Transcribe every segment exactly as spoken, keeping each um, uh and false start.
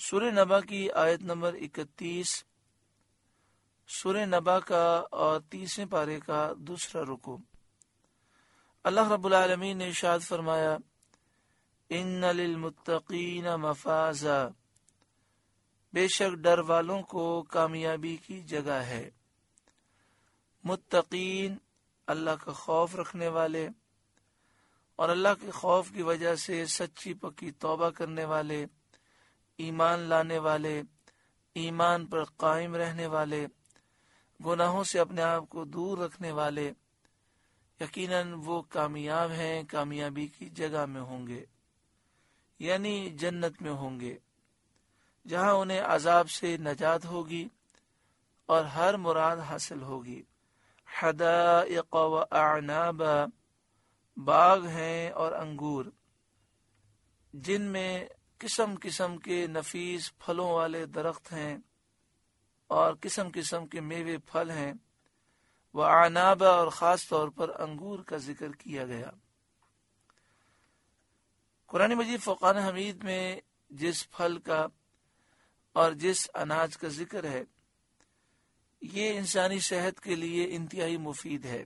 سورہ نبا کی آیت نمبر اکتیس، سورہ نبا کا اور تیسرے پارے کا دوسرا رکوع۔ اللہ رب العالمین نے ارشاد فرمایا، ان للمتقین مفازا، بے شک ڈر والوں کو کامیابی کی جگہ ہے۔ متقین اللہ کا خوف رکھنے والے اور اللہ کے خوف کی وجہ سے سچی پکی توبہ کرنے والے، ایمان لانے والے، ایمان پر قائم رہنے والے، گناہوں سے اپنے آپ کو دور رکھنے والے، یقیناً وہ کامیاب ہیں، کامیابی کی جگہ میں ہوں گے، یعنی جنت میں ہوں گے، جہاں انہیں عذاب سے نجات ہوگی اور ہر مراد حاصل ہوگی۔ حدائق و اعنابا، باغ ہیں اور انگور جن میں قسم قسم کے نفیس پھلوں والے درخت ہیں اور قسم قسم کے میوے پھل ہیں۔ وعنابا، اور خاص طور پر انگور کا ذکر کیا گیا۔ قرآن مجید فرقان حمید میں جس پھل کا اور جس اناج کا ذکر ہے، یہ انسانی صحت کے لیے انتہائی مفید ہے۔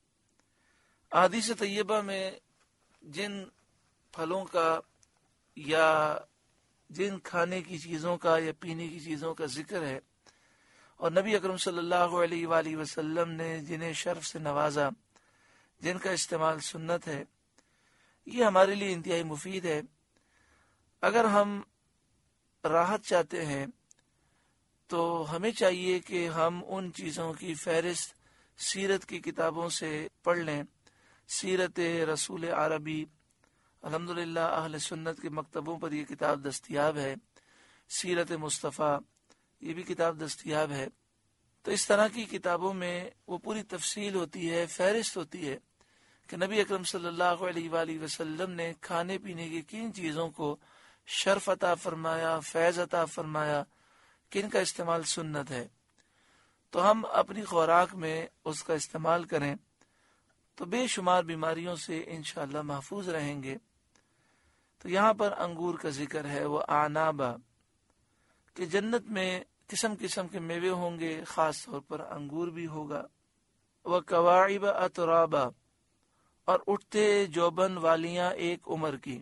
احادیث طیبہ میں جن پھلوں کا یا جن کھانے کی چیزوں کا یا پینے کی چیزوں کا ذکر ہے، اور نبی اکرم صلی اللہ علیہ وآلہ وسلم نے جنہیں شرف سے نوازا، جن کا استعمال سنت ہے، یہ ہمارے لیے انتہائی مفید ہے۔ اگر ہم راحت چاہتے ہیں تو ہمیں چاہیے کہ ہم ان چیزوں کی فہرست سیرت کی کتابوں سے پڑھ لیں۔ سیرت رسول عربی، الحمدللہ اہل سنت کے مکتبوں پر یہ کتاب دستیاب ہے۔ سیرت مصطفیٰ، یہ بھی کتاب دستیاب ہے۔ تو اس طرح کی کتابوں میں وہ پوری تفصیل ہوتی ہے، فہرست ہوتی ہے کہ نبی اکرم صلی اللہ علیہ وآلہ وسلم نے کھانے پینے کی کن چیزوں کو شرف عطا فرمایا، فیض عطا فرمایا، کن کا استعمال سنت ہے۔ تو ہم اپنی خوراک میں اس کا استعمال کریں تو بے شمار بیماریوں سے انشاءاللہ محفوظ رہیں گے۔ تو یہاں پر انگور کا ذکر ہے، وہ اعنابا، کہ جنت میں قسم قسم کے میوے ہوں گے، خاص طور پر انگور بھی ہوگا۔ وہ کواعب اترابا، اور اٹھتے جوبن والیاں ایک عمر کی۔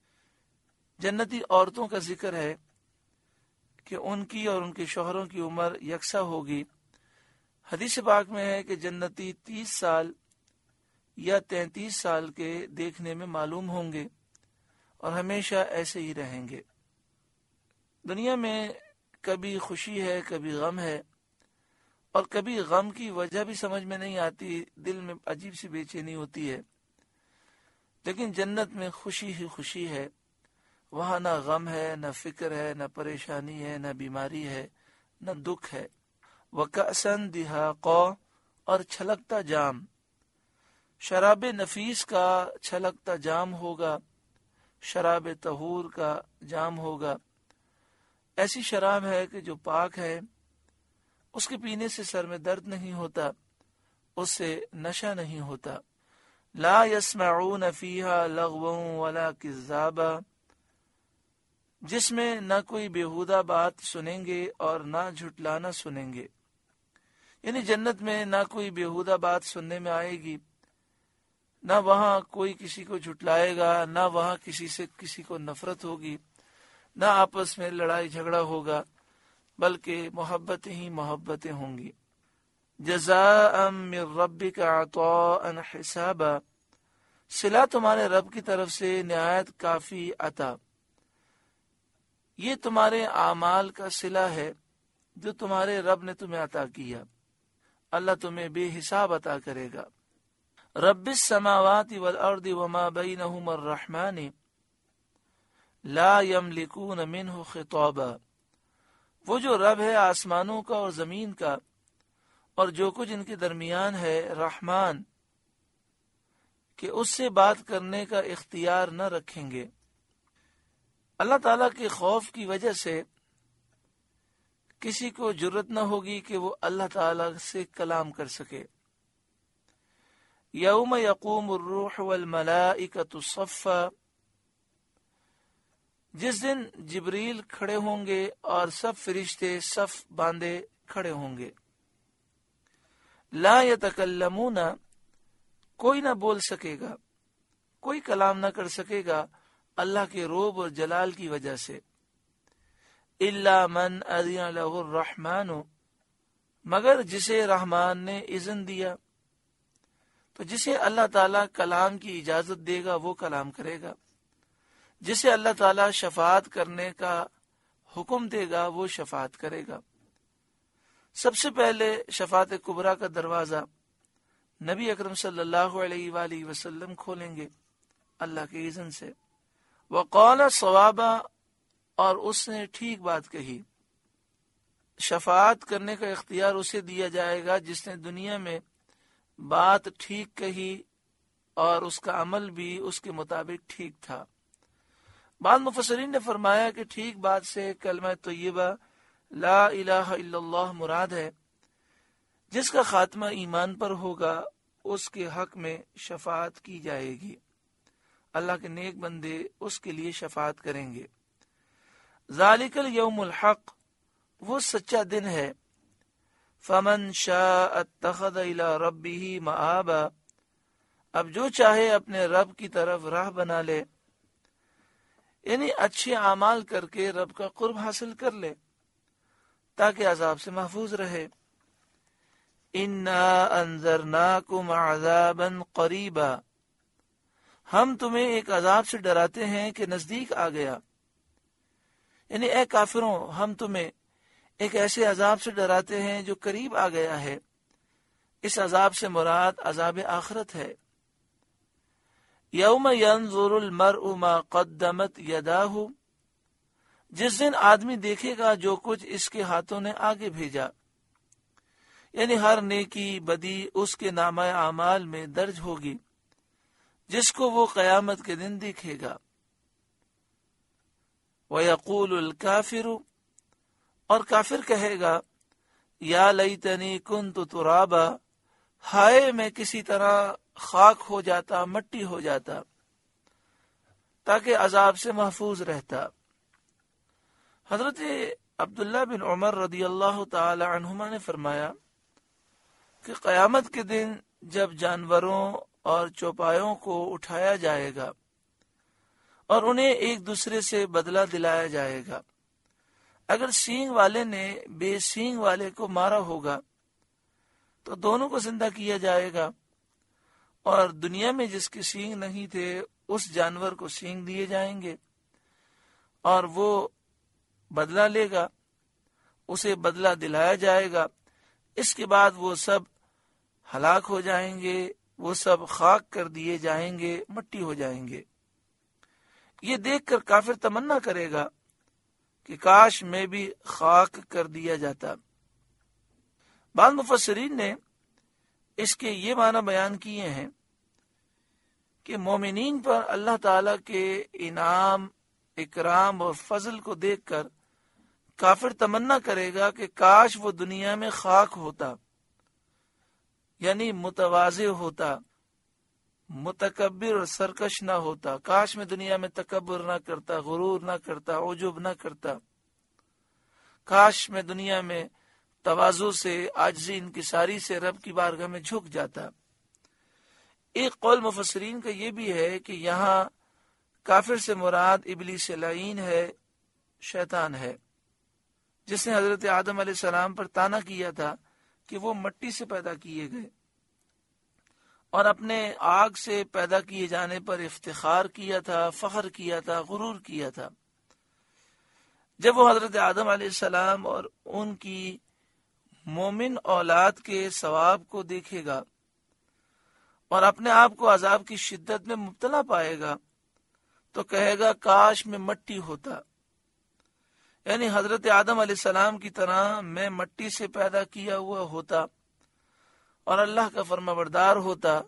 جنتی عورتوں کا ذکر ہے کہ ان کی اور ان کے شوہروں کی عمر یکساں ہوگی۔ حدیث پاک میں ہے کہ جنتی تیس سال یا تینتیس سال کے دیکھنے میں معلوم ہوں گے اور ہمیشہ ایسے ہی رہیں گے۔ دنیا میں کبھی خوشی ہے، کبھی غم ہے، اور کبھی غم کی وجہ بھی سمجھ میں نہیں آتی، دل میں عجیب سی بے چینی ہوتی ہے۔ لیکن جنت میں خوشی ہی خوشی ہے، وہاں نہ غم ہے، نہ فکر ہے، نہ پریشانی ہے، نہ بیماری ہے، نہ دکھ ہے۔ وَكَأْسًا دِهَاقًا، اور چھلکتا جام، شراب نفیس کا چھلکتا جام ہوگا، شراب طہور کا جام ہوگا۔ ایسی شراب ہے کہ جو پاک ہے، اس کے پینے سے سر میں درد نہیں ہوتا، اس سے نشہ نہیں ہوتا۔ لا يسمعون فيها لغوا ولا كذابا، جس میں نہ کوئی بیہودہ بات سنیں گے اور نہ جھٹلانا سنیں گے۔ یعنی جنت میں نہ کوئی بیہودہ بات سننے میں آئے گی، نہ وہاں کوئی کسی کو جھٹلائے گا، نہ وہاں کسی سے کسی کو نفرت ہوگی، نہ آپس میں لڑائی جھگڑا ہوگا، بلکہ محبت ہی محبتیں ہوں گی۔ جزاء من ربک عطاء حسابا، صلہ تمہارے رب کی طرف سے نہایت کافی عطا۔ یہ تمہارے اعمال کا صلہ ہے جو تمہارے رب نے تمہیں عطا کیا، اللہ تمہیں بے حساب عطا کرے گا۔ رب السماوات والارض وما بینہما الرحمن لا یملکون منہ خطابا، وہ جو رب ہے آسمانوں کا اور زمین کا اور جو کچھ ان کے درمیان ہے، رحمان، کہ اس سے بات کرنے کا اختیار نہ رکھیں گے۔ اللہ تعالیٰ کے خوف کی وجہ سے کسی کو جرت نہ ہوگی کہ وہ اللہ تعالیٰ سے کلام کر سکے۔ یوم یقوم الروح والملائکۃ صفا، جس دن جبریل کھڑے ہوں گے اور سب فرشتے صف باندھے کھڑے ہوں گے. لا یتکلمون، کوئی نہ بول سکے گا، کوئی کلام نہ کر سکے گا اللہ کے روب اور جلال کی وجہ سے. الا من اذن له الرحمن، مگر جسے رحمان نے اذن دیا. تو جسے اللہ تعالیٰ کلام کی اجازت دے گا وہ کلام کرے گا، جسے اللہ تعالیٰ شفاعت کرنے کا حکم دے گا وہ شفاعت کرے گا. سب سے پہلے شفاعت کبریٰ کا دروازہ نبی اکرم صلی اللہ علیہ وآلہ وسلم کھولیں گے اللہ کے اذن سے. وقال صوابا، اور اس نے ٹھیک بات کہی. شفاعت کرنے کا اختیار اسے دیا جائے گا جس نے دنیا میں بات ٹھیک کہی اور اس کا عمل بھی اس کے مطابق ٹھیک تھا. بعض مفسرین نے فرمایا کہ ٹھیک بات سے کلمہ طیبہ لا الہ الا اللہ مراد ہے. جس کا خاتمہ ایمان پر ہوگا اس کے حق میں شفاعت کی جائے گی، اللہ کے نیک بندے اس کے لیے شفاعت کریں گے. ذالک الیوم الحق، وہ سچا دن ہے. فمن شاء اتخذ الی ربہ مآبا، اب جو چاہے اپنے رب کی طرف راہ بنا لے، یعنی اچھے اعمال کر کے رب کا قرب حاصل کر لے تاکہ عذاب سے محفوظ رہے. انا انذرناکم عذابا قریبا، ہم تمہیں ایک عذاب سے ڈراتے ہیں کہ نزدیک آ گیا. یعنی اے کافروں، ہم تمہیں ایک ایسے عذاب سے ڈراتے ہیں جو قریب آ گیا ہے. اس عذاب سے مراد عذاب آخرت ہے. یوم ینظر المرء ما قدمت یداہ، جس دن آدمی دیکھے گا جو کچھ اس کے ہاتھوں نے آگے بھیجا. یعنی ہر نیکی بدی اس کے نامہ اعمال میں درج ہوگی جس کو وہ قیامت کے دن دیکھے گا. وَيَقُولُ الْكَافِرُ، اور کافر کہے گا یا لیتنی کنت ترابا، ہائے میں کسی طرح خاک ہو جاتا، مٹی ہو جاتا تاکہ عذاب سے محفوظ رہتا. حضرت عبداللہ بن عمر رضی اللہ تعالی عنہما نے فرمایا کہ قیامت کے دن جب جانوروں اور چوپایوں کو اٹھایا جائے گا اور انہیں ایک دوسرے سے بدلہ دلایا جائے گا، اگر سینگ والے نے بے سینگ والے کو مارا ہوگا تو دونوں کو زندہ کیا جائے گا، اور دنیا میں جس کے سینگ نہیں تھے اس جانور کو سینگ دیے جائیں گے اور وہ بدلہ لے گا، اسے بدلہ دلایا جائے گا. اس کے بعد وہ سب ہلاک ہو جائیں گے، وہ سب خاک کر دیے جائیں گے، مٹی ہو جائیں گے. یہ دیکھ کر کافر تمنا کرے گا کہ کاش میں بھی خاک کر دیا جاتا. بعض مفسرین نے اس کے یہ معنی بیان کیے ہیں کہ مومنین پر اللہ تعالی کے انعام، اکرام اور فضل کو دیکھ کر کافر تمنا کرے گا کہ کاش وہ دنیا میں خاک ہوتا، یعنی متواضع ہوتا، متکبر اور سرکش نہ ہوتا. کاش میں دنیا میں تکبر نہ کرتا، غرور نہ کرتا، عجب نہ کرتا. کاش میں دنیا میں تواضع سے، عاجزی، انکساری سے رب کی بارگاہ میں جھک جاتا. ایک قول مفسرین کا یہ بھی ہے کہ یہاں کافر سے مراد ابلیس لعین ہے، شیطان ہے، جس نے حضرت آدم علیہ السلام پر طعنا کیا تھا کہ وہ مٹی سے پیدا کیے گئے اور اپنے آگ سے پیدا کیے جانے پر افتخار کیا تھا، فخر کیا تھا، غرور کیا تھا. جب وہ حضرت آدم علیہ السلام اور ان کی مومن اولاد کے ثواب کو دیکھے گا اور اپنے آپ کو عذاب کی شدت میں مبتلا پائے گا تو کہے گا کاش میں مٹی ہوتا، یعنی حضرت آدم علیہ السلام کی طرح میں مٹی سے پیدا کیا ہوا ہوتا اور اللہ کا فرما بردار ہوتا.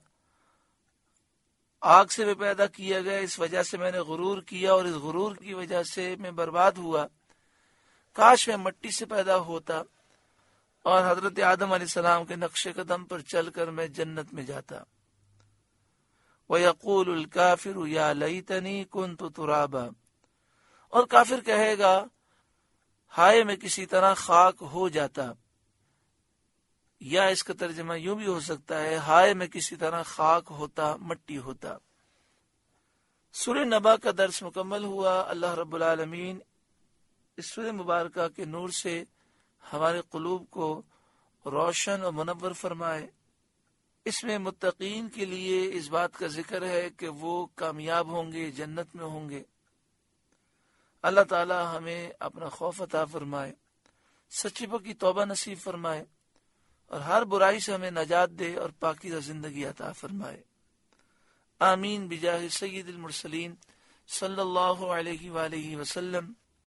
آگ سے بھی پیدا کیا گیا، اس وجہ سے میں نے غرور کیا اور اس غرور کی وجہ سے میں برباد ہوا. کاش میں مٹی سے پیدا ہوتا اور حضرت آدم علیہ السلام کے نقش قدم پر چل کر میں جنت میں جاتا. وَيَقُولُ الْكَافِرُ يَا لَيْتَنِي كُنْتُ تُرَابًا، اور کافر کہے گا ہائے میں کسی طرح خاک ہو جاتا، یا اس کا ترجمہ یوں بھی ہو سکتا ہے ہائے میں کسی طرح خاک ہوتا، مٹی ہوتا۔ سورہ نبا کا درس مکمل ہوا۔ اللہ رب العالمین اس سورہ مبارکہ کے نور سے ہمارے قلوب کو روشن اور منور فرمائے۔ اس میں متقین کے لیے اس بات کا ذکر ہے کہ وہ کامیاب ہوں گے، جنت میں ہوں گے۔ اللہ تعالی ہمیں اپنا خوف عطا فرمائے، سچی پکی توبہ نصیب فرمائے، اور ہر برائی سے ہمیں نجات دے اور پاکیزہ زندگی عطا فرمائے۔ آمین بجاہ سید المرسلین صلی اللہ علیہ وآلہ وسلم۔